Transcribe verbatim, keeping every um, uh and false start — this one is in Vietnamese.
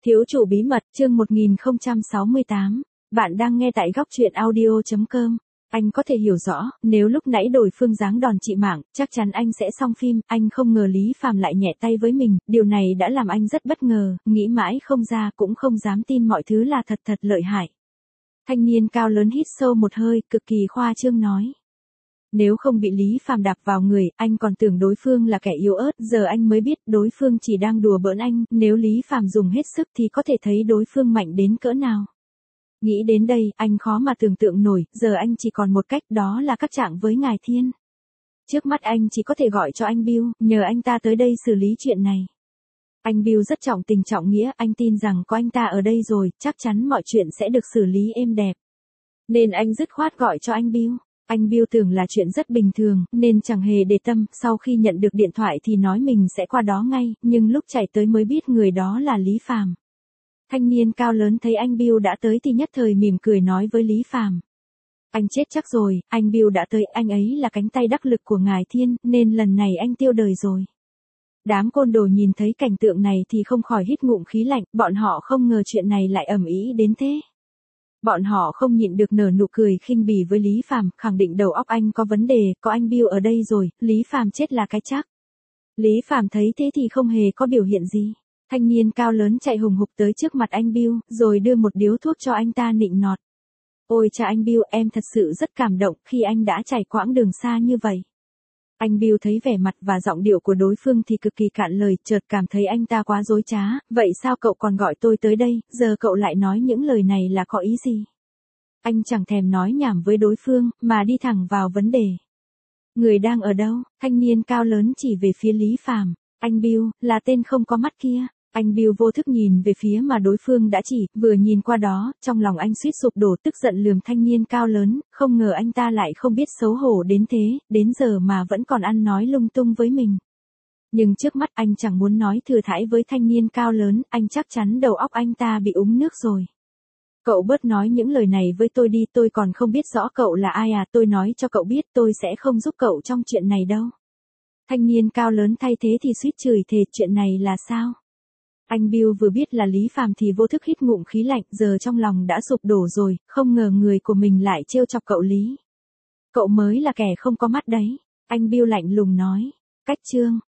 Thiếu chủ bí mật, chương một nghìn không trăm sáu mươi tám. Bạn đang nghe tại góc truyện audio chấm com. Anh có thể hiểu rõ, nếu lúc nãy đối phương giáng đòn trị mạng, chắc chắn anh sẽ xong phim, anh không ngờ Lý Phàm lại nhẹ tay với mình, điều này đã làm anh rất bất ngờ, nghĩ mãi không ra cũng không dám tin mọi thứ là thật thật lợi hại. Thanh niên cao lớn hít sâu một hơi, cực kỳ khoa trương nói. Nếu không bị Lý Phàm đạp vào người, anh còn tưởng đối phương là kẻ yếu ớt, giờ anh mới biết đối phương chỉ đang đùa bỡn anh, nếu Lý Phàm dùng hết sức thì có thể thấy đối phương mạnh đến cỡ nào. Nghĩ đến đây, anh khó mà tưởng tượng nổi, giờ anh chỉ còn một cách, đó là cắt trạng với Ngài Thiên. Trước mắt anh chỉ có thể gọi cho anh Bill, nhờ anh ta tới đây xử lý chuyện này. Anh Bill rất trọng tình trọng nghĩa, anh tin rằng có anh ta ở đây rồi, chắc chắn mọi chuyện sẽ được xử lý êm đẹp. Nên anh dứt khoát gọi cho anh Bill. Anh Bill tưởng là chuyện rất bình thường, nên chẳng hề để tâm, sau khi nhận được điện thoại thì nói mình sẽ qua đó ngay, nhưng lúc chạy tới mới biết người đó là Lý Phàm. Thanh niên cao lớn thấy anh Bill đã tới thì nhất thời mỉm cười nói với Lý Phàm. Anh chết chắc rồi, anh Bill đã tới, anh ấy là cánh tay đắc lực của Ngài Thiên, nên lần này anh tiêu đời rồi. Đám côn đồ nhìn thấy cảnh tượng này thì không khỏi hít ngụm khí lạnh, bọn họ không ngờ chuyện này lại ầm ĩ đến thế. Bọn họ không nhịn được nở nụ cười khinh bỉ với Lý Phàm, khẳng định đầu óc anh có vấn đề, có anh Bill ở đây rồi, Lý Phàm chết là cái chắc. Lý Phàm thấy thế thì không hề có biểu hiện gì. Thanh niên cao lớn chạy hùng hục tới trước mặt anh Bill, rồi đưa một điếu thuốc cho anh ta nịnh nọt. Ôi cha anh Bill, em thật sự rất cảm động khi anh đã trải quãng đường xa như vậy. Anh Bill thấy vẻ mặt và giọng điệu của đối phương thì cực kỳ cạn lời, chợt cảm thấy anh ta quá dối trá, vậy sao cậu còn gọi tôi tới đây, giờ cậu lại nói những lời này là có ý gì? Anh chẳng thèm nói nhảm với đối phương, mà đi thẳng vào vấn đề. Người đang ở đâu? Thanh niên cao lớn chỉ về phía Lý Phàm. Anh Bill, là tên không có mắt kia. Anh Bill vô thức nhìn về phía mà đối phương đã chỉ, vừa nhìn qua đó, trong lòng anh suýt sụp đổ, tức giận lườm thanh niên cao lớn, không ngờ anh ta lại không biết xấu hổ đến thế, đến giờ mà vẫn còn ăn nói lung tung với mình. Nhưng trước mắt anh chẳng muốn nói thừa thãi với thanh niên cao lớn, anh chắc chắn đầu óc anh ta bị úng nước rồi. Cậu bớt nói những lời này với tôi đi, tôi còn không biết rõ cậu là ai à, tôi nói cho cậu biết tôi sẽ không giúp cậu trong chuyện này đâu. Thanh niên cao lớn thay thế thì suýt chửi thề, chuyện này là sao? Anh Bill vừa biết là Lý Phàm thì vô thức hít ngụm khí lạnh, giờ trong lòng đã sụp đổ rồi, không ngờ người của mình lại trêu chọc cậu Lý. Cậu mới là kẻ không có mắt đấy. Anh Bill lạnh lùng nói. Cách chương.